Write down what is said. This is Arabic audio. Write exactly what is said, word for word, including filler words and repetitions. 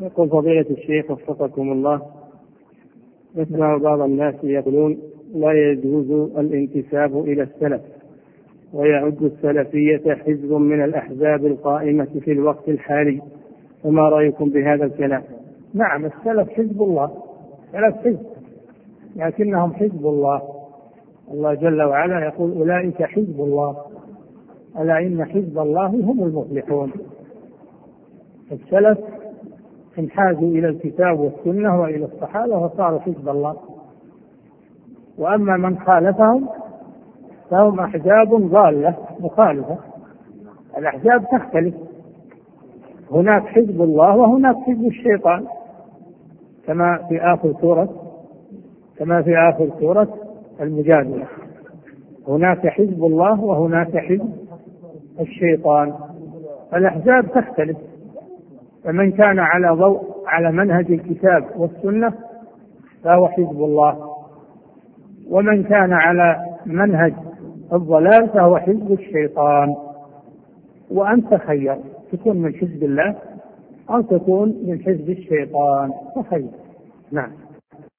يقول فضيلة الشيخ وفقكم الله، نسمع بعض الناس يقولون لا يجوز الانتساب إلى السلف، ويعد السلفية حزب من الأحزاب القائمة في الوقت الحالي، فما رأيكم بهذا الكلام؟ نعم، السلف حزب الله، السلف حزب لكنهم حزب الله. الله جل وعلا يقول أولئك حزب الله، ألا إن حزب الله هم المفلحون. السلف انحازوا إلى الكتاب والسنة وإلى الصحابة وصاروا حزب الله، وأما من خالفهم فهم أحزاب ضالة مخالفة. الأحزاب تختلف، هناك حزب الله وهناك حزب الشيطان، كما في آخر سورة كما في آخر سورة المجادلة، هناك حزب الله وهناك حزب الشيطان. الأحزاب تختلف، فمن كان على ضوء على منهج الكتاب والسنة فهو حزب الله، ومن كان على منهج الضلال فهو حزب الشيطان. وأنت خير، تكون من حزب الله أو تكون من حزب الشيطان، فخير. نعم.